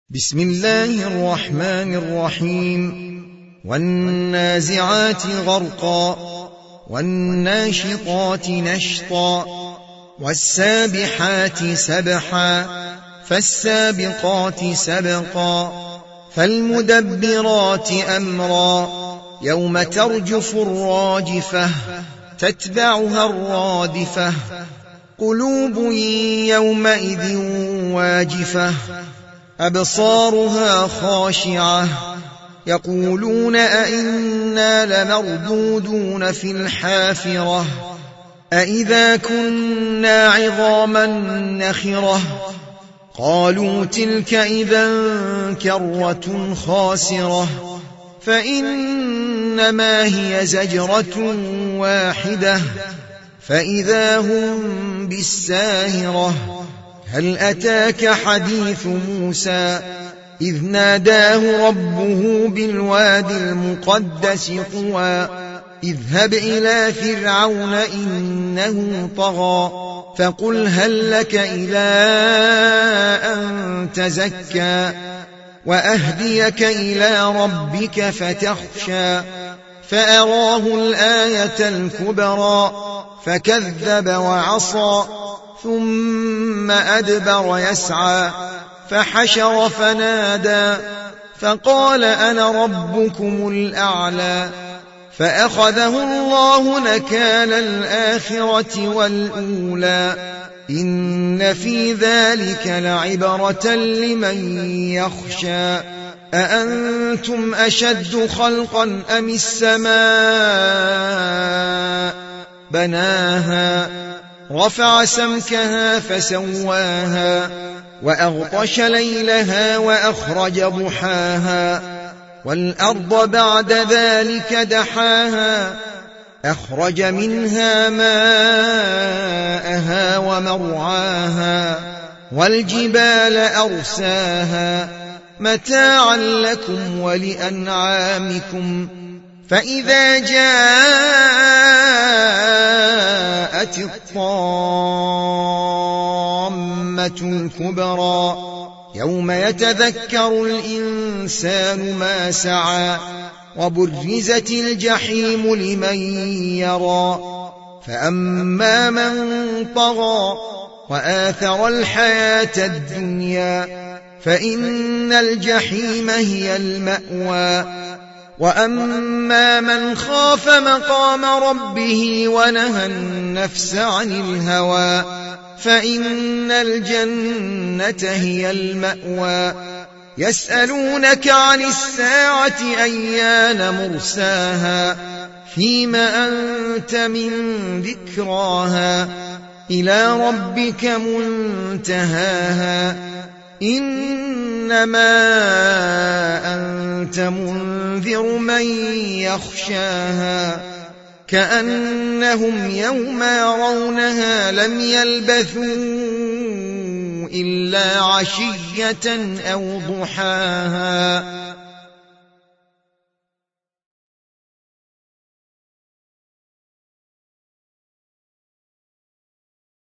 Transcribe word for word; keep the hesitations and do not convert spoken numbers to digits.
بسم الله الرحمن الرحيم والنازعات غرقا والناشطات نشطا والسابحات سبحا فالسابقات سبقا فالمدبرات أمرا يوم ترجف الراجفة تتبعها الرادفة قلوب يومئذ واجفة أبصارها خاشعة يقولون أئنا لمردودون في الحافرة أئذا كنا عظاما نخرة قالوا تلك إذا كرة خاسرة فإنما هي زجرة واحدة فإذا هم بالساهرة هل أتاك حديث موسى إذ ناداه ربه بالوادي المقدس طوى اذهب إلى فرعون إنه طغى فقل هل لك إلى أن تزكى وأهديك إلى ربك فتخشى فأراه الآية الكبرى فكذب وعصى ثم أدبر يسعى فحشر فنادى فقال أنا ربكم الأعلى فأخذه الله نكال الآخرة والأولى إن في ذلك لعبرة لمن يخشى أأنتم أشد خلقا أم السماء بناها رفع سمكها فسواها وأغطش ليلها وأخرج ضحاها والأرض بعد ذلك دحاها أخرج منها ماءها ومرعاها والجبال أرساها متاعا لكم ولأنعامكم فإذا جاءت الطامة الكبرى يوم يتذكر الإنسان ما سعى وبرزت الجحيم لمن يرى فأما من طغى وآثر الحياة الدنيا فإن الجحيم هي المأوى وأما من خاف مقام ربه ونهى النفس عن الهوى فإن الجنة هي المأوى يسألونك عن الساعة أيان مرساها فيم أنت من ذكراها إلى ربك منتهاها إنما أنت منذر من يخشاها كأنهم يوم يرونها لم يلبثوا إلا عشية أو ضحاها